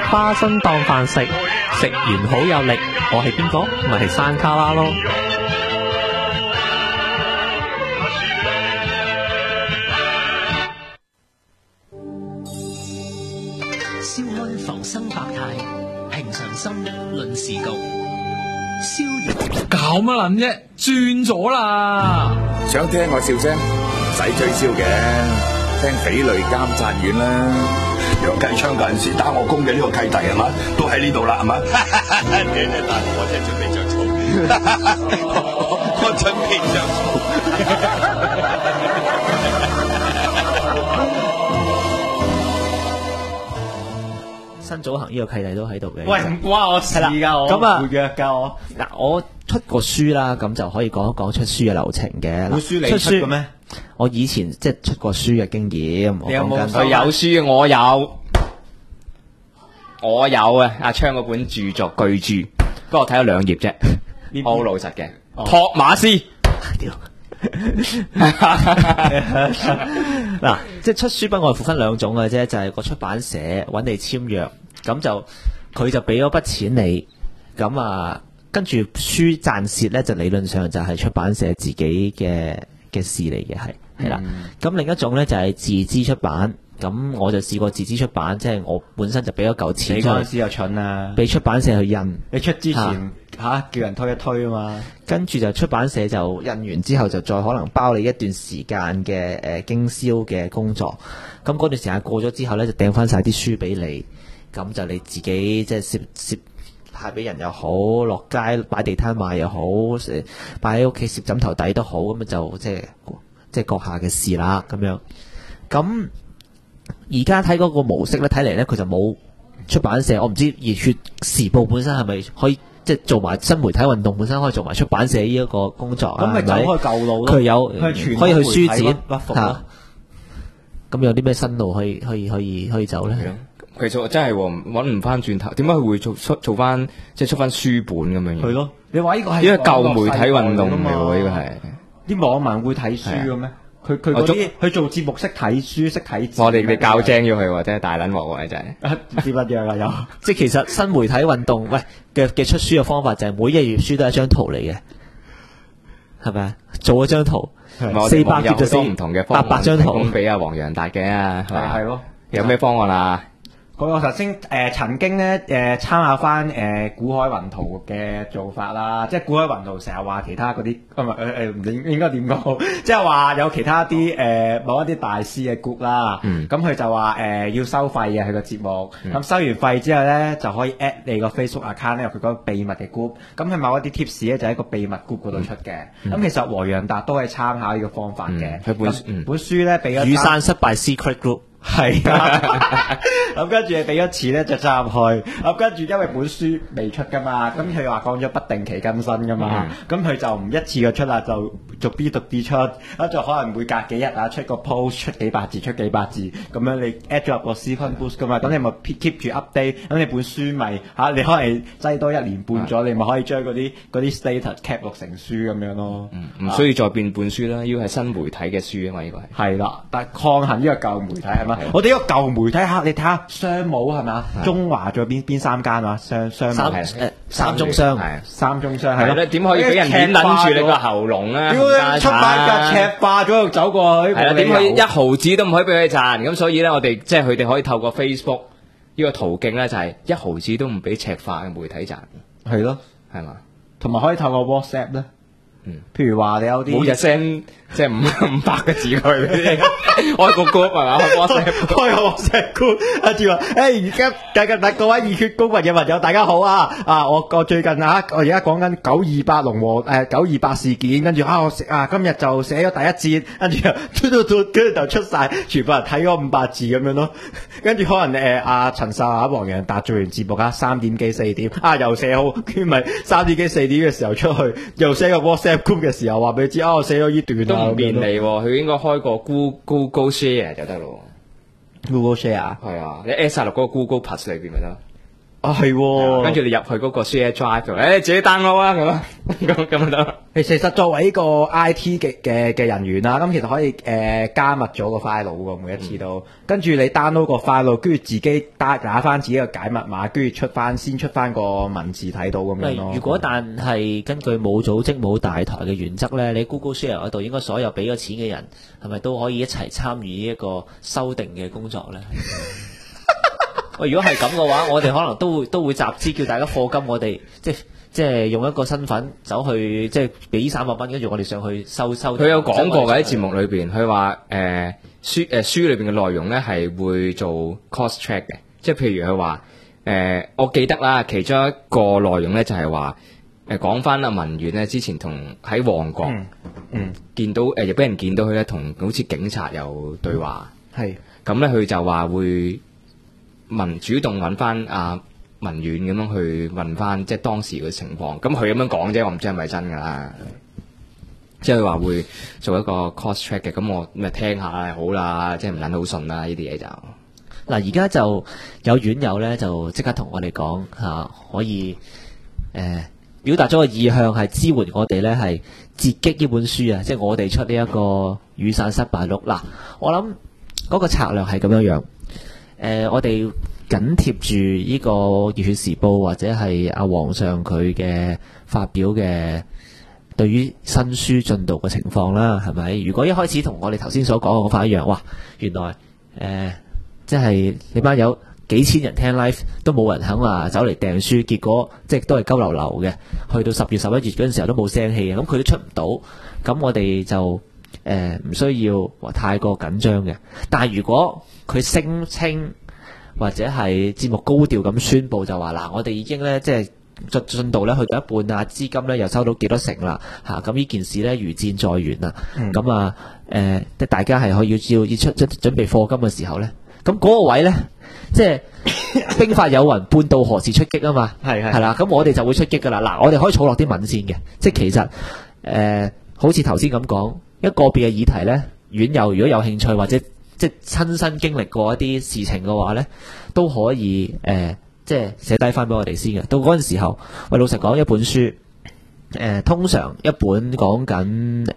花生當飯食，食完好有力。我係邊個？咪係山卡拉咯。 笑看浮生百態，平常心論時局。逍遙搞乜撚啫？轉咗啦！ 想聽我笑聲，唔使吹簫嘅，聽匪類監察院啦。 楊繼昌嗰陣時打我工嘅呢個契弟係嘛，都喺呢度啦係嘛？你真係大佬，我真係準備着草，我準備着草。新組行呢個契弟都喺度嘅。 喂，唔關我事㗎，我咁啊會約㗎我。 嗱，我出過書啦，咁就可以講一講出書嘅流程嘅。 本書你出嘅咩？ 我以前即係出過書嘅經驗。 你有冇？ 佢有書，我有啊！阿昌嗰本著作巨著，不過我睇咗2頁啫，好老實嘅。托馬斯， 嗱，即係出書不外乎分2種嘅啫，就係個出版社揾你簽約，咁就佢就俾咗筆錢你，咁啊跟住書賺蝕咧，就理論上就係出版社自己嘅事嚟嘅，係啦。咁另一種咧就係自資出版。咁我就試過自資出版，即係我本身就俾咗嚿錢。 你嗰陣時又蠢啊！ 俾出版社去印。你出之前叫人推一推啊嘛。 跟住就出版社就印完之後，就再可能包你一段時間嘅經銷嘅工作。咁嗰段時間過咗之後咧，就掟翻晒啲書俾你。咁就你自己即係攝派俾人又好，落街擺地攤賣又好，擺喺屋企攝枕頭底都好，咁就即係閣下嘅事啦。咁樣咁。而家睇嗰個模式咧，睇嚟咧佢就冇出版社。我唔知熱血時報本身係咪可以即係做埋新媒體運動，本身可以做埋出版社呢一個工作啊？ 咁咪走開舊路咯。 佢有可以去書展嚇。 咁有啲咩新路可以走咧？ 其實我真係揾唔翻轉頭，點解佢會做翻即係出翻書本咁樣嘢？ 係咯，你話呢個係呢個舊媒體運動嚟喎，呢個係啲網民會睇書嘅咩？佢嗰啲佢做節目識睇書識睇字， 我哋教精咗佢喎，真係大撚鑊喎，真係。 知乜樣啊？有即係其實新媒體運動嘅出書嘅方法就係每一頁書都係一張圖嚟嘅，係咪啊？做一張圖，400頁就800張圖， 供俾阿黃洋達嘅啊， 係咯。 有咩方案啊？ 我頭先曾經咧參考翻古海雲圖嘅做法啦，即係古海雲圖成日話其他嗰啲唔應該點講，即係話有其他啲某一啲大師嘅 group 啦，咁佢就話要收費嘅佢個節目，咁收完費之後咧就可以 at 你個 Facebook account 咧入佢嗰個秘密嘅 group，咁佢某一啲 tips 咧就喺個秘密 group 嗰度出嘅，咁其實黃洋達都係參考呢個方法嘅， 佢本書咧俾咗雨傘失敗 secret group。 係啊，咁跟住你俾咗錢咧就插入去，咁跟住因為本書未出噶嘛，咁佢話講咗不定期更新噶嘛，咁佢就唔一次過出啦，就逐啲出，咁就可能每隔幾日啊出個 post 出幾百字咁樣你 add 咗入個 sequence boost 噶嘛，咁你咪 keep 住 update，咁你本書咪你可能擠多1年半咗，你咪可以將嗰啲 status cap 落成書咁樣咯， 唔需要再變本書啦，要係新媒體嘅書啊嘛，呢個係啦，但係抗衡呢個舊媒體係嘛？我哋呢個舊媒體你睇下商務係咪？中華仲有邊3間啊？商三中商三中商係咯。 點可以俾人捏撚住你個喉嚨咧？ 點出版價赤化咗又走過去？ 係啦，點可以1毫子都唔可以俾佢賺？咁所以咧，我哋即係佢哋可以透過 Facebook 呢個途徑咧，就係1毫子都唔俾赤化嘅媒體賺。 係咯， 係嘛？ 同埋可以透過 WhatsApp 咧。譬如話你有啲每日 send 即係500個字佢開個 group 係嘛？開個 WhatsApp group，跟住話而家各位熱血公民嘅朋友大家好啊！我最近我而家講緊928龍和928事件，跟住我今日就寫咗第一節，跟住就出晒，全部人睇咗500字咁樣咯。跟住可能陳秀黃洋達做完節目3點幾4點又寫好，佢咪3點幾4點嘅時候出去又寫個 WhatsApp group 嘅時候話俾你知我寫咗呢段都唔便利喎，佢應該開個 Google Share 就得咯。 Google Share 係啊，你 add 晒落嗰個 Google Plus 裏邊咪得。 啊係喎， 跟住你入去嗰個 share drive 度，自己 download 啊咁就得啦。 其實作為呢個 I.T. 嘅人員啦，咁其實可以加密咗個 file 喎，每一次都。跟住你 download 個 file，跟住自己打翻自己嘅解密碼，跟住先出翻個文字睇到咁樣咯。 如果但係根據冇組織冇大台嘅原則咧，你 Google Share 嗰度應該所有俾咗錢嘅人係咪都可以一齊參與呢一個修訂嘅工作咧？喂，如果係咁嘅話，我哋可能都會集資，叫大家課金我哋，即係用一個身份走去，即係俾300蚊，跟住我哋上去收。 佢有講過嘅喺節目裏邊，佢話書裏邊嘅內容咧係會做 cost track 嘅，即係譬如佢話我記得啦，其中一個內容咧就係話講翻阿文遠咧之前同喺旺角見到亦俾人見到佢咧同好似警察有對話， 係咁咧佢就話會主動揾翻阿文遠咁樣去問翻即係當時嘅情況，咁佢咁樣講啫，我唔知係咪真㗎啦。即係佢話會做一個 cost track 嘅，咁我咪聽下好啦，即係唔撚好順啦呢啲嘢就。 嗱，而家就有院友咧就即刻同我哋講嚇，可以表達咗個意向係支援我哋咧係截擊呢本書啊，即係我哋出呢一個雨傘失敗錄。嗱，我諗嗰個策略係咁樣樣。我哋緊貼住呢個《熱血時報》或者係阿皇上佢嘅發表嘅對於新書進度嘅情況啦，係咪？如果一開始同我哋頭先所講嘅講法一樣，哇！原來即係你班有幾千人聽 live 都冇人肯話走嚟訂書，結果即係都係鳩流流嘅。去到10月11月嗰陣時候都冇聲氣嘅，咁佢都出唔到，咁我哋就唔需要話太過緊張嘅。但係如果佢聲稱或者係節目高調咁宣佈就話嗱，我哋已經咧即係進度咧去到一半啊，資金咧又收到幾多成啦嚇，咁呢件事咧如箭在弦啦，咁即大家係可以要出準備課金嘅時候咧，咁嗰個位咧即係兵法有云，半道何時出擊啊嘛，係啦，咁我哋就會出擊噶啦。嗱，我哋可以儲落啲文先嘅，即係其實好似頭先咁講，一個別嘅議題咧，院友如果有興趣或者即係親身經歷過一啲事情嘅話咧，都可以即係寫低翻俾我哋先嘅。到嗰陣時候，喂，老實講，一本書通常一本講緊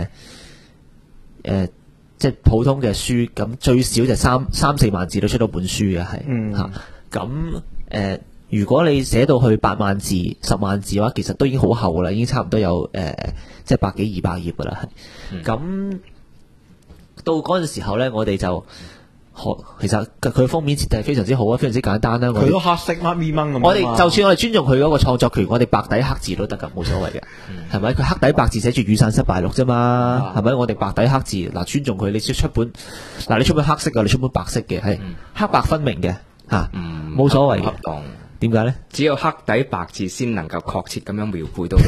即係普通嘅書，咁最少就3-4萬字都出到本書嘅，係嚇。咁如果你寫到去8萬字、10萬字嘅話，其實都已經好厚啦，已經差唔多有即係100幾200頁噶啦，係咁。到嗰陣時候咧，我哋就其實佢封面設計係非常之好啊，非常之簡單啦。 佢都黑色乜咪掹咁。 我哋就算我哋尊重佢嗰個創作權，我哋白底黑字都得㗎，冇所謂嘅，係咪？佢黑底白字寫住雨傘失敗錄啫嘛，係咪？我哋白底黑字嗱，尊重佢，你出本嗱，你出本黑色嘅，你出本白色嘅，係黑白分明嘅嚇，冇所謂嘅。點解咧？ 只有黑底白字先能夠確切咁樣描繪到，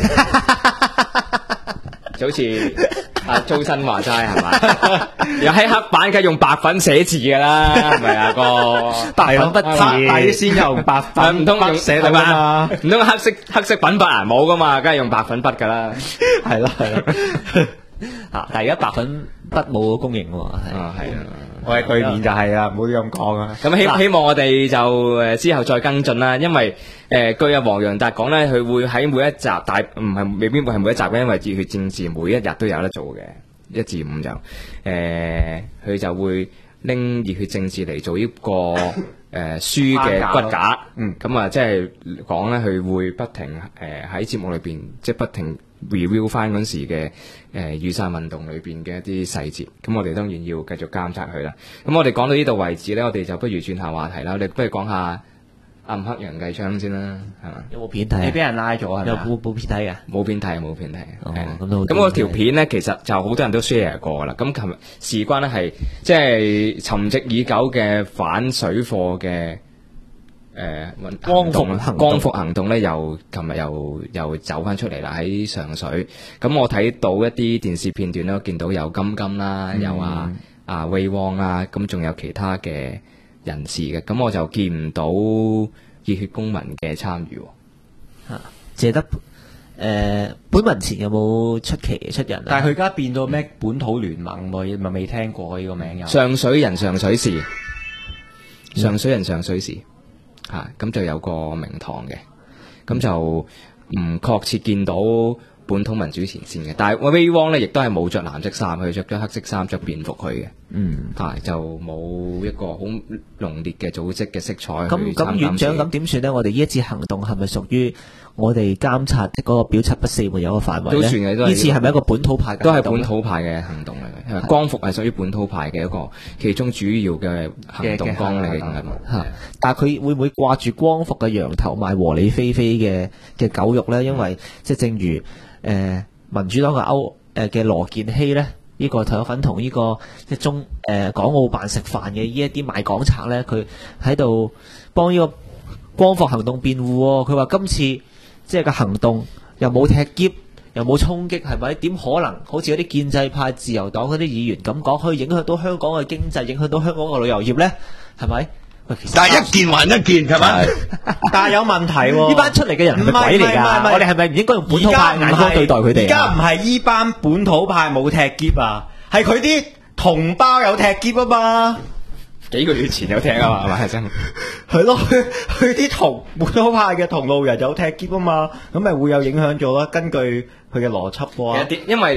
就好似阿周生話齋係嘛？又喺黑板梗係用白粉寫字㗎啦，係咪啊個白粉筆字先用白粉， 唔通用寫到嘛？ 唔通黑色粉筆啊？冇㗎嘛，梗係用白粉筆㗎啦。 係咯但係而家白粉筆冇供應喎，係啊。 我喺對面就係啦，唔好咁講啊。 咁希望我哋就之後再跟進啦，因為據阿黃洋達講咧，佢會喺每一集，但唔係未必會係每一集嘅，因為熱血政治每一日都有得做嘅，1至5就佢就會拎熱血政治嚟做呢個書嘅骨架，咁啊即係講咧，佢會不停喺節目裏邊即係不停 review 翻嗰時嘅雨傘運動裏邊嘅一啲細節，咁我哋當然要繼續監察佢啦。咁我哋講到呢度為止咧，我哋就不如轉下話題啦。我哋不如講下暗黑楊繼昌先啦，係嘛？ 有冇片睇？ 你俾人拉咗係咪？ 有冇片睇嘅？ 冇片睇，冇片睇。 咁嗰條片咧，其實就好多人都 share 過啦。咁琴日事關咧係即係沉寂已久嘅反水貨嘅光復行動咧，又琴日又走翻出嚟啦，喺上水。咁我睇到一啲電視片段咧，見到有金啦，有威汪啦，咁仲有其他嘅人士嘅，咁我就見唔到熱血公民嘅參與。 謝德本文前有冇出人啊？ 但係佢而家變到咩本土聯盟喎，咪未聽過呢個名有？ 上水人上水事，上水人上水事。 咁就有個名堂嘅，咁就唔確切見到本土民主前線嘅，但係威汪咧亦都係冇着藍色衫，佢着咗黑色衫，着便服去嘅，就冇一個好濃烈嘅組織嘅色彩。 咁院長咁點算呢？我哋呢一次行動係咪屬於我哋監察嗰個表七不四門有個範圍咧？ 都算嘅， 呢次係咪一個本土派嘅都係行動呢？ 本土派嘅行動嚟嘅，光復係屬於本土派嘅一個其中主要嘅行動綱領嚟嘅。 但係佢會唔會掛住光復嘅羊頭賣和理非非嘅狗肉呢？因為即係正如民主黨嘅羅健熙呢，呢個頭有份同呢個即係港澳辦食飯嘅呢一啲賣港賊呢，佢喺度幫呢個光復行動辯護喎。佢話今次即係個行動又冇踢篋，又冇衝擊，係咪？點可能好似嗰啲建制派、自由黨嗰啲議員咁講，可以影響到香港嘅經濟，影響到香港嘅旅遊業呢？係咪？ 但係一件還一件係咪？ 但係有問題喎， 呢班出嚟嘅人係咪鬼嚟㗎？我哋係咪唔應該用本土派眼光對待佢哋？ 而家唔係呢班本土派冇踢篋啊，係佢啲同胞有踢篋啊嘛。 幾個月前有踢啊嘛，係咪真？ 係咯，佢啲本土派嘅同路人有踢篋啊嘛，咁咪會有影響咗啦。根據佢嘅邏輯喎， 因為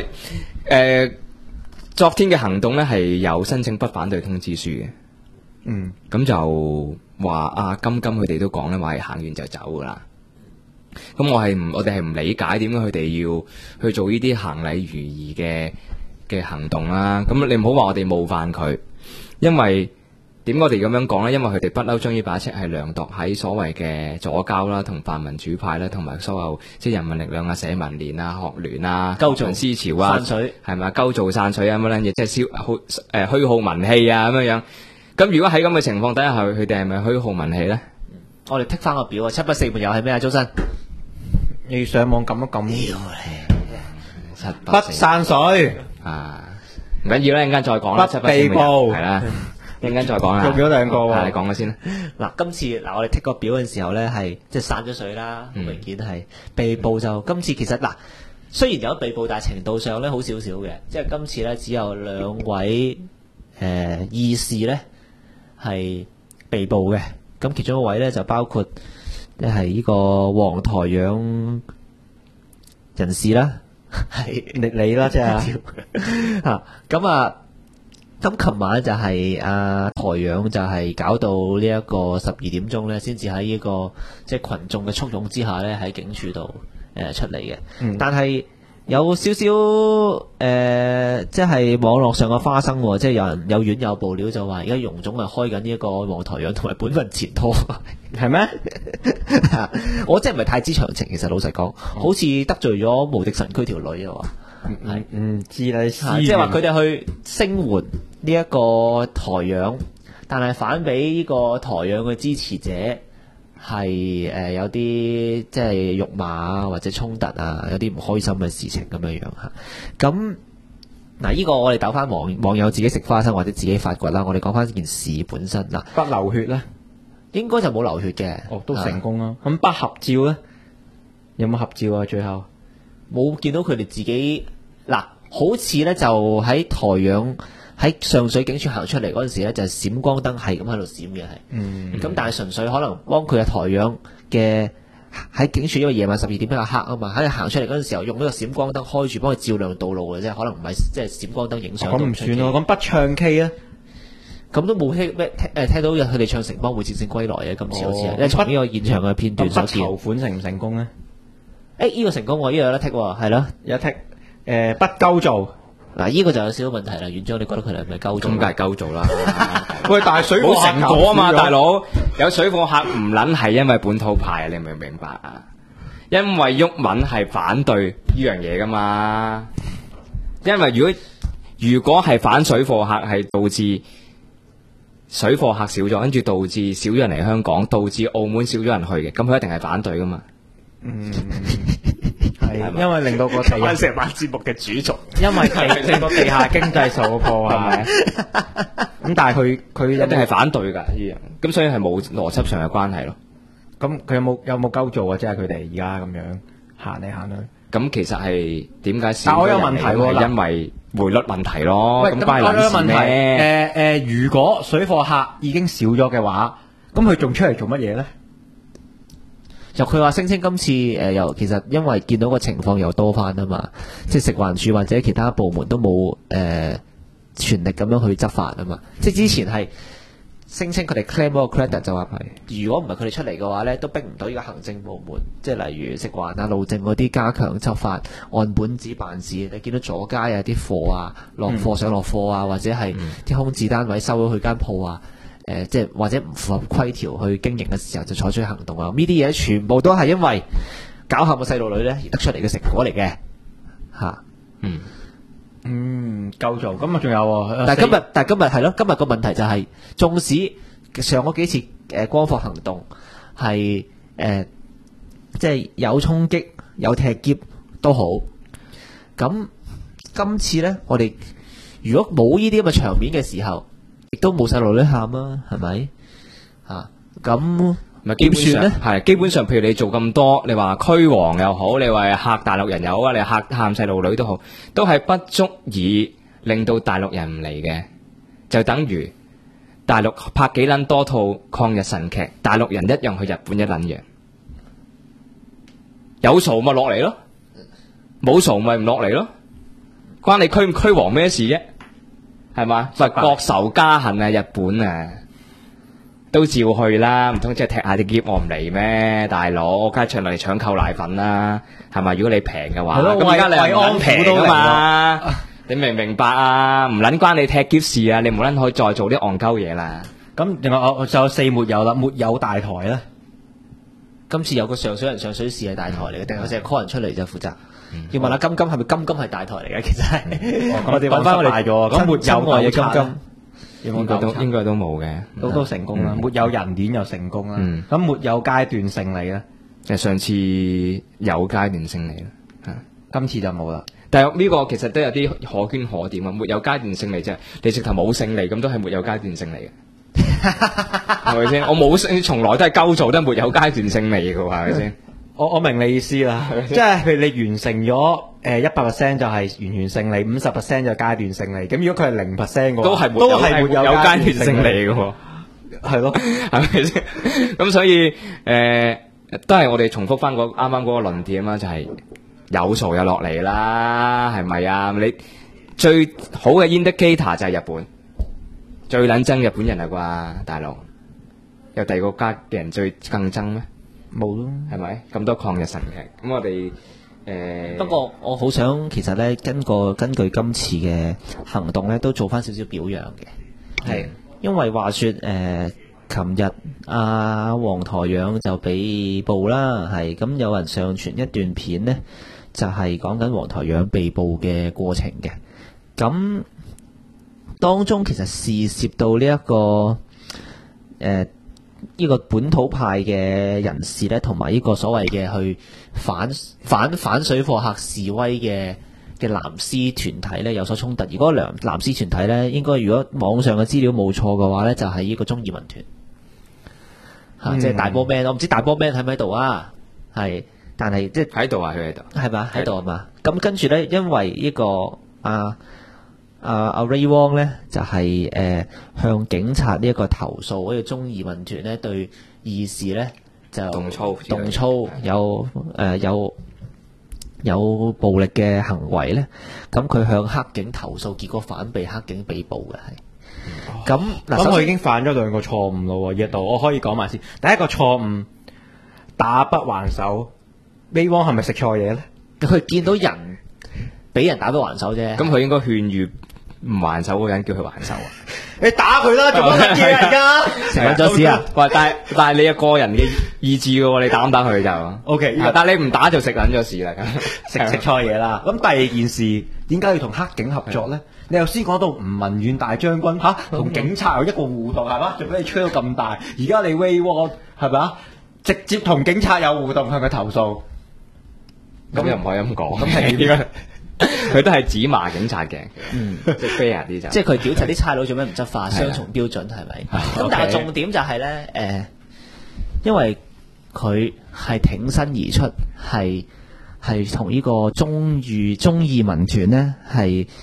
昨天嘅行動咧係有申請不反對通知書嘅。咁就話金佢哋都講咧，話係行完就走噶啦。咁我哋係唔理解點解佢哋要去做呢啲行禮如儀嘅行動啦。咁你唔好話我哋冒犯佢，因為點解我哋咁樣講呢？因為佢哋不嬲將呢把尺係量度喺所謂嘅左膠啦，同泛民主派啦，同埋所有即係人民力量啊、社民連啊、學聯啊、鳩造思潮啊、散水係咪鳩造散水啊乜撚嘢，即係虛耗民氣啊咁樣。咁如果喺咁嘅情況底下，佢哋係咪虛耗民氣咧？ 我哋剔翻個表啊，七不四門又係咩啊？周生， 你上網撳一撳，不散水唔緊要啦，一陣間再講啦。 不被捕係啦，一陣間再講啦。 做咗兩個喎， 你講咗先啦。 嗱，今次我哋剔個表嘅時候咧，係即係散咗水啦，明顯係被捕就今次其實嗱，雖然有被捕，但係程度上咧好少少嘅，即係今次咧只有兩位義士咧係被捕嘅，咁其中一位咧就包括係呢個黃台仰人士啦，係你啦，即係咁琴晚就係台仰就係搞到呢一個12點鐘咧，先至喺呢個即係群眾嘅簇擁之下咧喺警署度出嚟嘅，但係有少少即係網絡上嘅花生喎，即係有院友報料就話，而家容總係開緊呢一個黃台仰同埋本份前拖，係咩？我真係唔係太知詳情，其實老實講，好似得罪咗無敵神區條女啊！ 唔知啦， 即係話佢哋去聲援呢一個台仰，但係反俾呢個台仰嘅支持者係有啲即係辱罵啊，或者衝突啊，有啲唔開心嘅事情咁樣樣嚇。咁嗱，呢個我哋鬥翻網友自己食花生或者自己發掘啦。我哋講翻件事本身嗱， 不流血咧， 應該就冇流血嘅。 哦，都成功啦。咁不合照咧，有冇合照啊？最後冇見到佢哋自己嗱，好似咧就喺台仰喺上水警署行出嚟嗰陣時咧，就係閃光燈係咁喺度閃嘅係。咁但係純粹可能幫佢嘅台仰嘅喺警署，因為夜晚12點比較黑啊嘛，喺行出嚟嗰陣時候用呢個閃光燈開住幫佢照亮道路嘅啫，可能唔係即係閃光燈影相。 咁唔算咯，咁不唱 K 啊？ 咁都冇聽到佢哋唱城邦會戰勝歸來嘅今次好似係，因為從呢個現場嘅片段所見。 籌款成唔成功咧？ 呢個成功喎，呢個有得剔喎，係咯， 有剔。不鳩做嗱，呢個就有少少問題啦。院長，你覺得佢哋係咪鳩做？ 咁梗係鳩做啦。 喂，但係水貨冇成果啊嘛，大佬有水貨客唔撚係因為本土派，你明唔明白啊？因為毓民係反對呢樣嘢噶嘛。因為如果係反水貨客，係導致水貨客少咗，跟住導致少咗人嚟香港，導致澳門少咗人去嘅，咁佢一定係反對噶嘛。 係，因為令到個地成晚節目嘅主軸， 因為令到地下經濟受破壞。咁但係佢一定係反對㗎呢樣，咁所以係冇邏輯上嘅關係咯。 咁佢有冇鳩做啊？即係佢哋而家咁樣行嚟行去。咁其實係點解？ 但我有問題喎， 係因為匯率問題咯。 咁關你事咩？如果水貨客已經少咗嘅話， 咁佢仲出嚟做乜嘢咧？ 就佢話聲稱今次又其實因為見到個情況又多翻啊嘛，即係食環署或者其他部門都冇全力咁樣去執法啊嘛，即係之前係聲稱佢哋 claim 嗰個 credit 就話如果唔係佢哋出嚟嘅話咧，都逼唔到呢個行政部門，即係例如食環啊、路政嗰啲加強執法，按本子辦事。你見到阻街啊、啲貨啊落貨上落貨啊，或者係啲空置單位收咗佢間鋪啊。即係或者唔符合規條去經營嘅時候，就採取行動啊！呢啲嘢全部都係因為搞喊個細路女咧而得出嚟嘅成果嚟嘅，嚇。 夠做。咁啊，仲有喎。 但係今日係咯，今日個問題就係、縱使上嗰幾次光復行動係即係有衝擊、有踢劫都好，咁今次咧，我哋如果冇呢啲咁嘅場面嘅時候，亦都冇細路女喊啊，係咪？咁咪基本上咧？ 係基本上，譬如你做咁多，你話驅蝗又好，你話嚇大陸人又好啊，你嚇喊細路女都好，都係不足以令到大陸人唔嚟嘅。就等於大陸拍幾撚多套抗日神劇，大陸人一樣去日本一撚樣。有嘈咪落嚟咯，冇嘈咪唔落嚟咯，關你驅唔驅蝗咩事啫？係嘛？咪國仇家恨啊！日本啊，都照去啦，唔通即係踢下啲劫我唔嚟咩？大佬，我梗係出嚟搶購奶粉啦，係咪？如果你平嘅話，咁而家你係唔撚平噶嘛？你明唔明白啊？唔撚關你踢劫事啊！你唔撚可以再做啲戇鳩嘢啦。 咁另外我就有4沒有啦，沒有大台咧。 今次有個上水人上水市係大台嚟嘅，定係淨係 call 人出嚟就負責？要問下金金係咪金金係大台嚟嘅？其實係我哋揾翻我哋咁沒有嘅金金。 應該都冇嘅， 都成功啦。沒有人鏈又成功啦。咁沒有階段勝利咧？ 就上次有階段勝利啦， 今次就冇啦。 但係呢個其實都有啲可圈可點啊！沒有階段勝利啫，你直頭冇勝利，咁都係沒有階段勝利嘅，係咪先？我冇勝，從來都係鳩做，都係沒有階段勝利嘅喎，係咪先？ 我明你意思啦，即係譬如你完成咗100% 就係完全勝利，50% 就階段勝利。咁如果佢係0%嘅話， 都係沒有階段勝利嘅喎， 係咯， 係咪先？咁所以都係我哋重複翻啱啱嗰個論點啦，就係有嘈有落嚟啦，係咪啊？你最好嘅 indicator 就係日本，最撚憎日本人啦啩，大陸有第二個國家嘅人更憎咩？ 冇咯， 係咪咁多抗日神劇？咁我哋不過我好想其實咧，根據今次嘅行動咧，都做翻少少表揚嘅。係因為話說琴日黃台仰就被捕啦，係咁有人上傳一段片呢，就係講緊黃台仰被捕嘅過程嘅。咁當中其實涉到呢一個本土派嘅人士咧，同埋呢個所謂嘅去反水貨客示威嘅藍絲團體咧有所衝突。如果藍絲團體咧，應該如果網上嘅資料冇錯嘅話咧，就係呢個中義民團即係大波 man。我唔知大波 man 喺唔喺度啊？係，但係即係喺度啊，佢喺度係嘛？喺度啊嘛。咁跟住咧，因為呢個Ray Wong 咧就係向警察呢一個投訴，呢個中義民團咧對義士咧就動粗有暴力嘅行為咧，咁佢向黑警投訴，結果反被黑警被捕嘅係。咁佢已經犯咗2個錯誤咯喎，呢度我可以講埋先。第一個錯誤打不還手，Ray Wong係咪食錯嘢咧？ 佢見到人俾人打不還手啫， 咁佢應該勸喻唔還手嗰個人叫佢還手啊！ 你打佢啦，做乜嘢而家？ 成咗事啊！ 喂，但係你有個人嘅意志嘅喎，你打唔打佢就 OK。 但係你唔打就食撚咗事啦， 食錯嘢啦。咁第二件事，點解要同黑警合作咧？你頭先講到吳文遠大將軍同警察有一個互動係嘛？仲俾你吹到咁大，而家你 Ray Wong 係咪啊？直接同警察有互動向佢投訴， 咁又唔可以咁講。 咁係點解？ 佢都係指罵警察嘅，即係 fair 啲就， 即係佢屌柒啲差佬做咩唔執法，雙重標準係咪？咁但係重點就係咧，因為佢係挺身而出，係同呢個中義民團咧係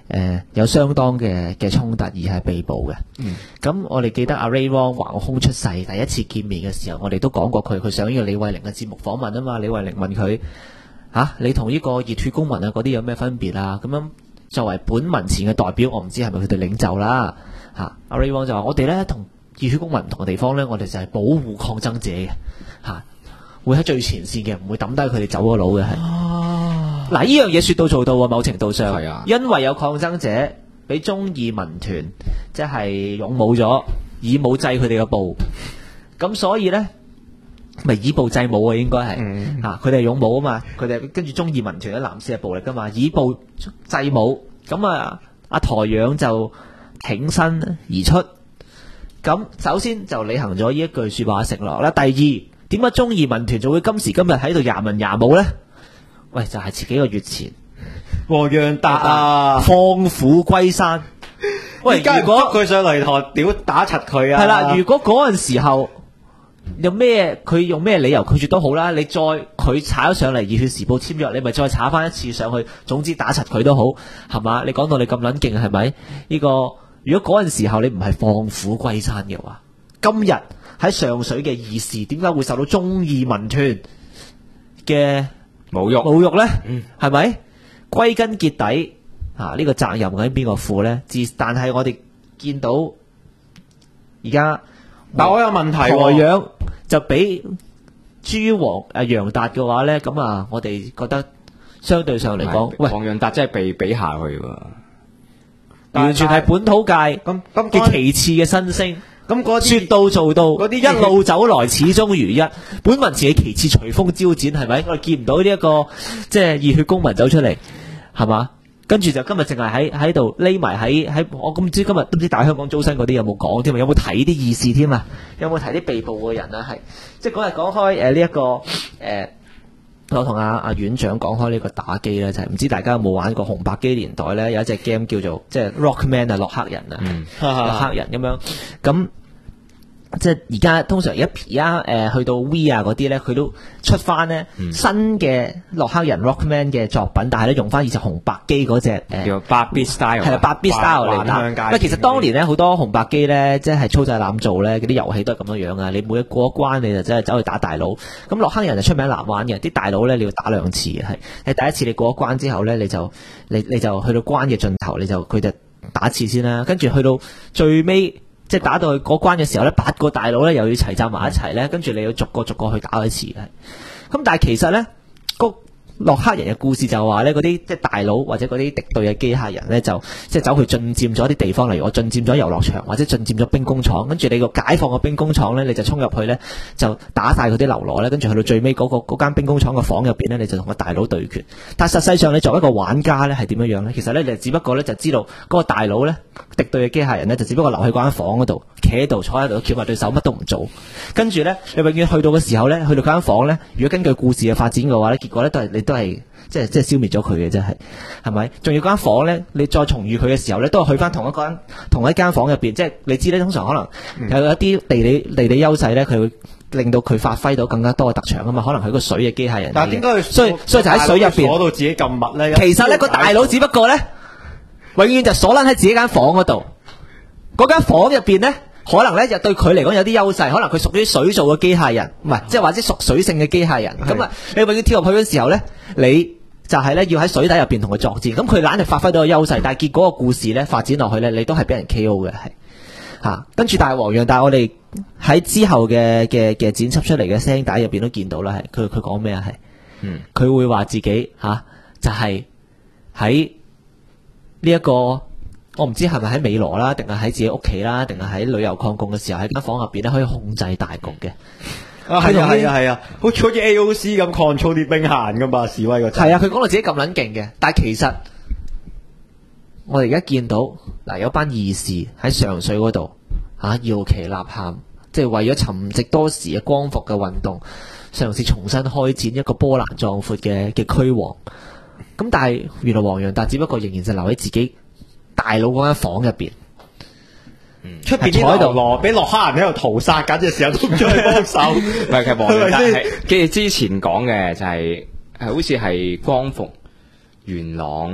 有相當嘅衝突而係被捕嘅。咁我哋記得阿 Ray Wong 橫空出世第一次見面嘅時候，我哋都講過佢上呢個李慧玲嘅節目訪問啊嘛。李慧玲問佢你同呢個熱血公民啊嗰啲有咩分別啊？咁樣作為本民前嘅代表，我唔知係咪佢哋領袖啦。阿 Ray Wong 就話：我哋咧同熱血公民唔同嘅地方咧，我哋就係保護抗爭者嘅會喺最前線嘅，唔會抌低佢哋走咗佬嘅係。嗱，呢樣嘢說到做到喎，某程度上，因為有抗爭者俾中義民團即係勇武咗，以武制佢哋嘅暴，咁所以咧咪以暴制武啊，應該係佢哋係勇武啊嘛，佢哋跟住中義民團嘅藍絲係暴力噶嘛，以暴制武，咁阿台長就挺身而出，咁首先就履行咗呢一句說話承諾啦。第二，點解中義民團仲會今時今日喺度廿文廿武咧？喂，就係幾個月前， 黃洋達放虎歸山。喂，如果佢上嚟台屌打柒佢啊， 係啦，如果嗰陣時候佢用咩理由拒絕都好啦，你再佢炒咗上嚟熱血時報簽約，你咪再炒翻一次上去，總之打柒佢都好，係嘛？你講到你咁撚勁係咪？呢個如果嗰陣時候你唔係放虎歸山嘅話，今日喺上水嘅義士點解會受到中義民團嘅侮辱咧？係咪？歸根結底呢個責任喺邊個負咧？但係我哋見到而家， 但我有問題台樣就俾朱楊達嘅話咧，咁我哋覺得相對上嚟講，喂， 黃洋達真係被比下去喎， 完全係本土界嘅其次嘅新星。咁嗰啲說到做到，嗰啲一路走來始終如一。本民前嘅其次隨風招展，係咪？我哋見唔到呢一個即係熱血公民走出嚟，係嘛？跟住就今日淨係喺度匿埋喺我咁唔知今日都唔知大香港租新嗰啲有冇講添啊？有冇睇啲意思添啊？有冇睇啲被捕嘅人啊？係即係嗰日講開呢一個我同阿院長講開呢個打機咧，就係唔知大家有冇玩過紅白機年代咧，有一隻 game 叫做即係 Rockman 啊，洛克人啊，洛克人咁樣咁。即係而家通常而家去到 V 啊嗰啲咧，佢都出翻咧新嘅洛克人 Rockman 嘅作品，但係咧用翻以前紅白機嗰隻叫8bit style， 係啦8bit style 嚟打。其實當年咧好多紅白機咧，即係粗製濫造咧，嗰啲遊戲都係咁樣樣啊！你每過一關你就真係走去打大佬。咁洛克人就出名難玩嘅，啲大佬咧你要打兩次嘅，係第一次你過一關之後咧，你就去到關嘅盡頭，佢就打一次先啦，跟住去到最尾。即係打到去嗰關嘅時候咧，8個大佬咧又要齊集埋一齊咧，跟住你要逐個去打一次嘅。咁但係其實咧，洛克人嘅故事就話咧，嗰啲即係大佬或者嗰啲敵對嘅機械人咧，就即係走去進佔咗啲地方，例如我進佔咗遊樂場或者進佔咗兵工廠，跟住你個解放個兵工廠咧，你就衝入去咧，就打晒嗰啲流羅咧，跟住去到最尾嗰間兵工廠個房入邊咧，你就同個大佬對決。但係實際上你作為一個玩家咧，係點樣樣咧？其實咧，你只不過咧就知道嗰個大佬咧，敵對嘅機械人咧，就只不過留喺嗰間房嗰度，企喺度，坐喺度，翹埋對手，乜都唔做。跟住咧，你永遠去到嘅時候咧，去到間房咧，如果根據故事嘅發展嘅話咧，結果咧都係即係消滅咗佢嘅，真係咪？仲要間房咧，你再重遇佢嘅時候咧，都係去翻同一間房入邊。即係你知咧，通常可能有一啲地理優勢咧，佢會令到佢發揮到更加多嘅特長啊嘛。可能佢個水嘅機械人， 但係點解所以就喺水入邊鎖到自己咁密咧？ 其實咧個大佬只不過咧，永遠就鎖撚喺自己間房嗰度。嗰間房入邊咧，可能咧就對佢嚟講有啲優勢，可能佢屬於水做嘅機械人，唔係即係或者屬水性嘅機械人。咁啊，你永遠跳入去嘅時候咧，你就係咧要喺水底入邊同佢作戰。咁佢懶係發揮到個優勢，但係結果個故事咧發展落去咧，你都係俾人 KO 嘅，係嚇。跟住大黃洋，但係我哋喺之後嘅剪輯出嚟嘅聲帶入邊都見到啦，係佢講咩啊？係佢會話自己就係喺呢一個。我唔知係咪喺美羅啦，定係喺自己屋企啦，定係喺旅遊抗共嘅時候喺間房入邊咧可以控制大局嘅。 係啊，好似 AOC 咁 control 啲兵閒噶嘛，示威嗰陣。 係啊，佢講到自己咁撚勁嘅，但係其實我哋而家見到有班義士喺上水嗰度搖旗吶喊，即係為咗沉寂多時嘅光復嘅運動，嘗試重新開展一個波瀾壯闊嘅驅蝗。咁但係原來黃洋達只不過仍然就留喺自己大佬嗰間房入邊， 出邊啲流羅俾洛克人喺度屠殺緊嘅時候都唔出去幫手。 唔係，其實黃洋達係跟住之前講嘅就係好似係光復元朗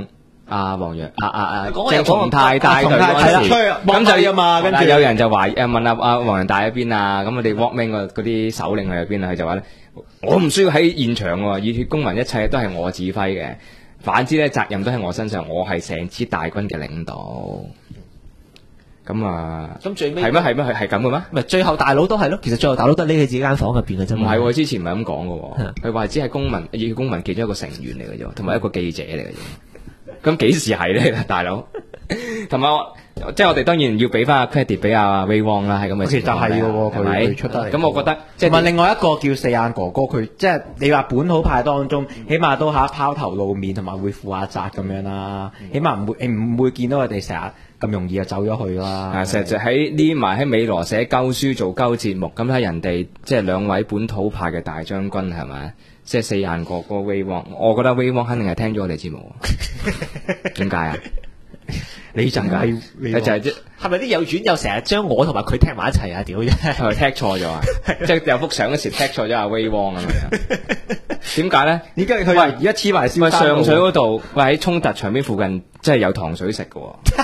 阿黃洋講鄭松泰帶隊嗰陣時， 咁就嘛，跟住有人就話問阿黃洋帶喺邊啊？咁我哋 Walkman 嗰啲首領去咗邊啊？佢就話咧，我唔需要喺現場喎，熱血公民一切都係我指揮嘅。反之咧，責任都喺我身上，我係成支大軍嘅領導。咁啊， 咁最尾係咩？係咁嘅咩？ 咪最後大佬都係咯，其實最後大佬都係匿喺自己間房入邊嘅啫嘛。 唔係喎，之前唔係咁講嘅喎，佢話只係熱血公民其中一個成員嚟嘅啫，同埋一個記者嚟嘅啫。咁幾時係咧，大佬？同埋即係我哋當然要俾翻阿 credit 俾阿 Ray Wong 啦，係咁嘅情況。 其實係嘅喎，佢出得嚟。 咁我覺得即係同埋另外一個叫四眼哥哥，佢即係你話本土派當中，起碼都拋頭露面，同埋會負下責咁樣啦。起碼唔會見到佢哋成日咁容易就走咗去啦。 係成日就喺匿埋喺美羅寫鳩書做鳩節目，咁睇人哋即係兩位本土派嘅大將軍係咪？即係四眼哥哥 Ray Wong，我覺得 Ray Wong 肯定係聽咗我哋節目。點解啊？ 你就係係咪啲幼稚園又成日將我同埋佢踢埋一齊啊？屌啫！ 係咪踢錯咗啊？即係有幅相嗰時踢錯咗阿 Ray Wong 咁樣。點解咧？ 而家佢而家黐埋燒山上水嗰度，喂喺衝突場邊附近，真係有糖水食嘅，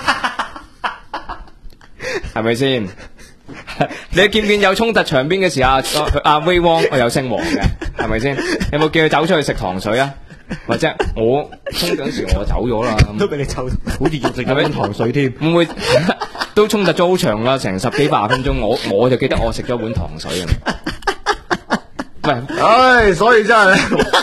係咪先？你見唔見有衝突場邊嘅時候，阿 Ray Wong 我有姓黃嘅，係咪先？有冇叫佢走出去食糖水啊？或者我衝突嗰時我走咗啦， 都俾你走，好似仲食咗碗糖水添。 會唔會都衝突咗好長啦，成10幾20分鐘，我就記得我食咗碗糖水啊！喂， 所以真係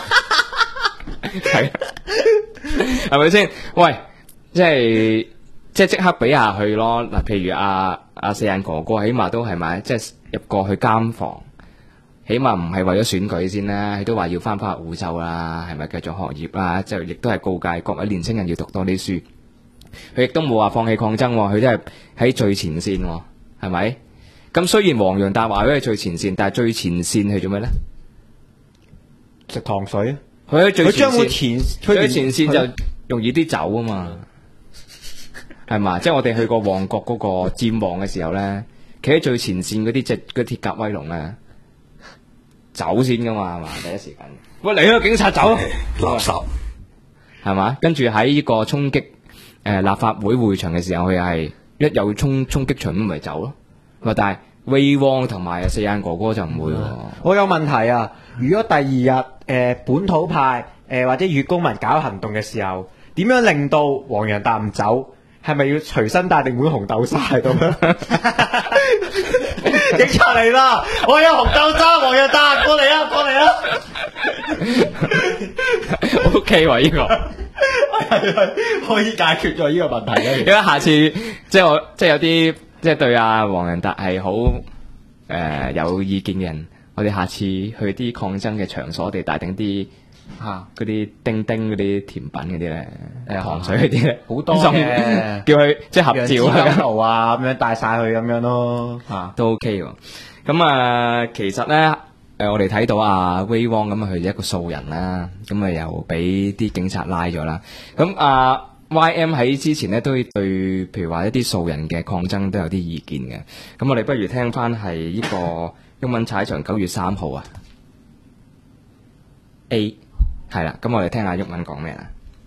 係係咪先？喂，即係即刻俾下去咯。嗱，譬如阿四眼哥哥，起碼都係咪？即係入過去監房。起碼唔係為咗選舉先啦，佢都話要翻澳洲啦，係咪繼續學業啦？就亦都係告誡各位年青人要讀多啲書。佢亦都冇話放棄抗爭，佢都係喺最前線，係咪？咁雖然黃洋達話佢係最前線，但係最前線係做咩咧？ 食糖水。 佢喺最前線， 佢最前線就容易啲走啊嘛，係嘛？即係我哋去過旺角嗰個戰旺嘅時候咧，企喺最前線嗰啲鐵甲威龍咧。走先噶嘛，係嘛？第一時間，喂嚟啦，警察走， 垃圾係嘛？跟住喺呢個衝擊立法會會場嘅時候，佢係一有衝擊場咁咪走咯。喂，但係 Ray Wong 同埋四眼哥哥就唔會喎。 我有問題啊！如果第二日本土派或者粵公民搞行動嘅時候，點樣令到黃洋達唔走？係咪要隨身帶定碗紅豆沙喺度咧？警察嚟啦！我有紅豆沙，黃洋達過嚟啊！過嚟啊 ！OK 喎，呢個可以解決咗呢個問題嘅。 因為下次即係有啲即係對阿黃洋達係好有意見嘅人，我哋下次去啲抗爭嘅場所，我哋帶定啲嗰啲丁丁嗰啲甜品嗰啲咧，糖水嗰啲咧， 好多嘅， 叫佢即係合照啊咁樣帶晒去咁樣咯， 都 OK 喎。咁其實咧我哋睇到阿 Ray Wong 咁佢一個素人啦，咁又俾啲警察拉咗啦。咁YM 喺之前咧都對譬如話一啲素人嘅抗爭都有啲意見嘅。咁我哋不如聽翻係呢個毓民踩場9月3號啊 A。係啦，咁我哋聽下毓民講咩啦？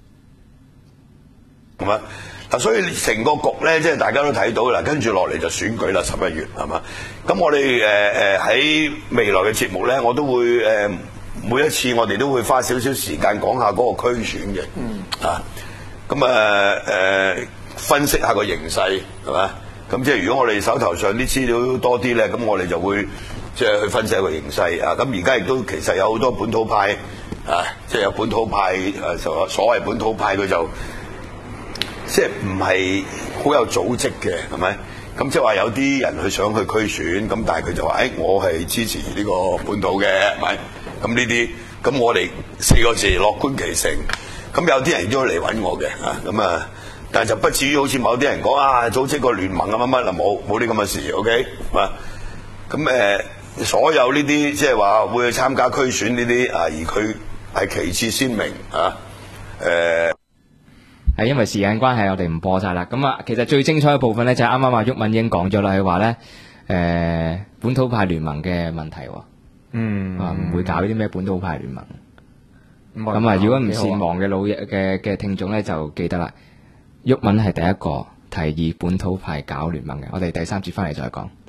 係嘛？嗱，所以成個局咧，即係大家都睇到啦，跟住落嚟就選舉啦，11月係嘛？咁我哋喺未來嘅節目咧，我都會每一次我哋都會花少少時間講下嗰個區選嘅，咁分析下個形勢係嘛？咁即係如果我哋手頭上啲資料多啲咧，咁我哋就會即係去分析一個形勢啊。咁而家亦都其實有好多本土派。即係有本土派所謂本土派，佢就即係唔係好有組織嘅，係咪？咁即係話有啲人去想去區選，咁但係佢就話：我係支持呢個本土嘅，係咪？咁呢啲，咁我哋4個字樂觀其成。咁有啲人都嚟揾我嘅，咁但係就不至於好似某啲人講組織個聯盟乜乜啦，冇呢咁嘅事 ，OK？ 咁所有呢啲即係話會去參加區選呢啲而佢係旗幟鮮明係因為時間關係，我哋唔播晒啦。咁其實最精彩嘅部分咧，就係啱啱阿毓民已經講咗啦。佢話咧，本土派聯盟嘅問題，唔會搞啲咩本土派聯盟。 咁啊，如果唔善忘嘅老嘅聽眾咧，就記得啦。毓民係第一個提議本土派搞聯盟嘅。我哋第3節翻嚟再講。